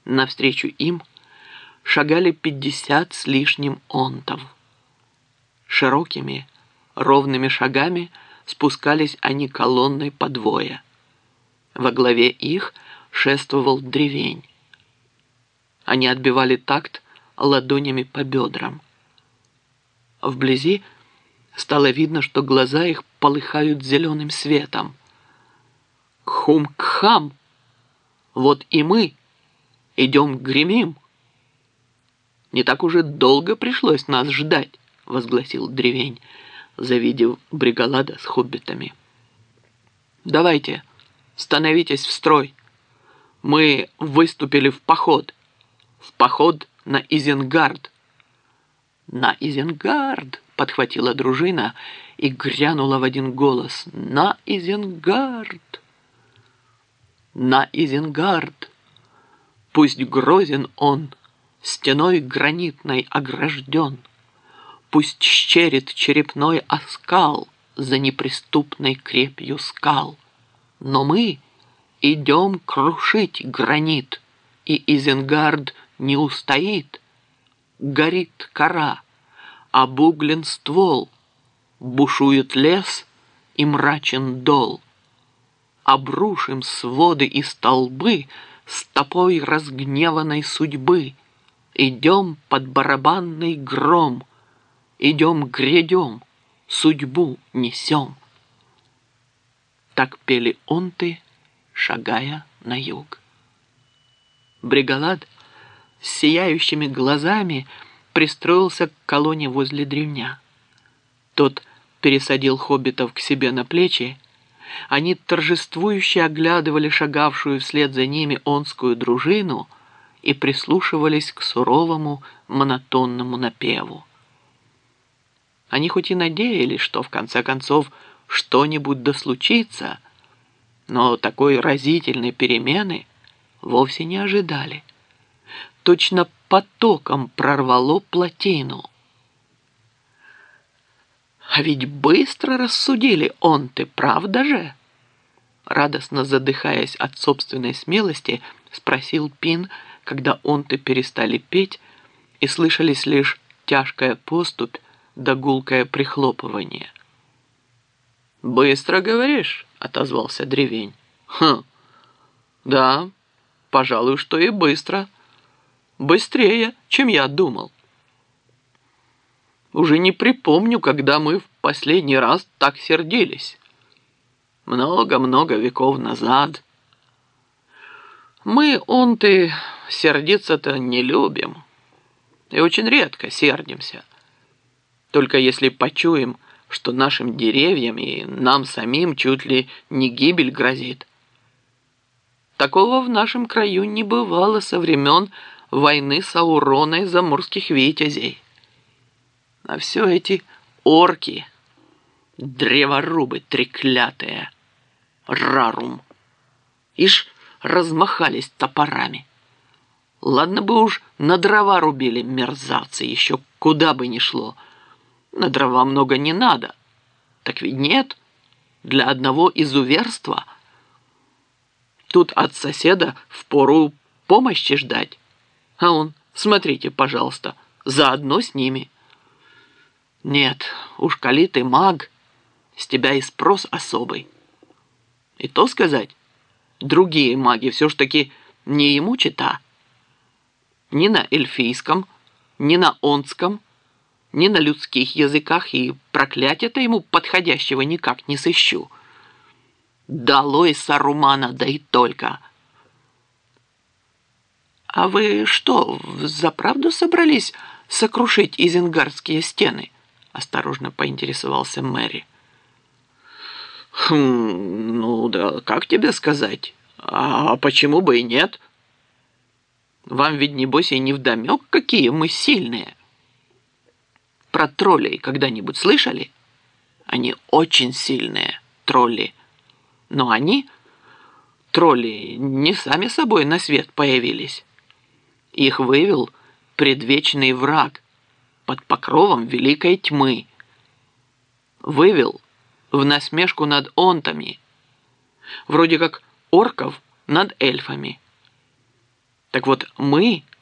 Навстречу им шагали 50 с лишним онтов. Широкими, ровными шагами спускались они колонной по двое. Во главе их шествовал древень. Они отбивали такт ладонями по бедрам. Вблизи стало видно, что глаза их полыхают зеленым светом. «Кхум-кхам! Вот и мы! Идем гремим!» «Не так уже долго пришлось нас ждать», — возгласил древень, завидев Бригалада с хоббитами. «Давайте, становитесь в строй. Мы выступили в поход на Изенгард». «На Изенгард!» — подхватила дружина и грянула в один голос. «На Изенгард! На Изенгард! Пусть грозен он, стеной гранитной огражден, пусть щерит черепной оскал за неприступной крепью скал. Но мы идем крушить гранит, и Изенгард не устоит. Горит кора, обуглен ствол, бушует лес и мрачен дол. Обрушим своды и столбы стопой разгневанной судьбы. Идем под барабанный гром, идем грядем, судьбу несем. Так пели онты, шагая на юг. Бригалад с сияющими глазами пристроился к колонне возле древня. Тот пересадил хоббитов к себе на плечи. Они торжествующе оглядывали шагавшую вслед за ними онскую дружину и прислушивались к суровому монотонному напеву. Они хоть и надеялись, что в конце концов что-нибудь да случится, но такой разительной перемены вовсе не ожидали. Точно потоком прорвало плотину. «А ведь быстро рассудили онты, правда же?» Радостно задыхаясь от собственной смелости, спросил Пин, когда онты перестали петь и слышались лишь тяжкая поступь да гулкое прихлопывание. «Быстро, говоришь?» — отозвался древень. «Хм, да, пожалуй, что и быстро. Быстрее, чем я думал. Уже не припомню, когда мы в последний раз так сердились. Много-много веков назад. Мы, онты, сердиться-то не любим. И очень редко сердимся. Только если почуем, что нашим деревьям и нам самим чуть ли не гибель грозит. Такого в нашем краю не бывало со времен войны Саурона и заморских витязей. А все эти орки, древорубы треклятые, рарум, ишь размахались топорами. Ладно бы уж на дрова рубили, мерзавцы, еще куда бы ни шло. На дрова много не надо. Так ведь нет, для одного изуверства. Тут от соседа впору помощи ждать. А он, смотрите, пожалуйста, заодно с ними. Нет, уж коли ты маг, с тебя и спрос особый. И то сказать, другие маги все ж таки не ему чета. Ни на эльфийском, ни на онском, ни на людских языках, и проклятия-то ему подходящего никак не сыщу. Долой Сарумана, да и только. «А вы что, взаправду собрались сокрушить изенгардские стены?» — осторожно поинтересовался Мэри. «Ну да, как тебе сказать? А почему бы и нет? Вам ведь, небось, и невдомек, какие мы сильные. Про троллей когда-нибудь слышали? Они очень сильные, тролли. Но они, тролли, не сами собой на свет появились. Их вывел предвечный враг под покровом великой тьмы. Вывел в насмешку над онтами, вроде как орков над эльфами. Так вот, мы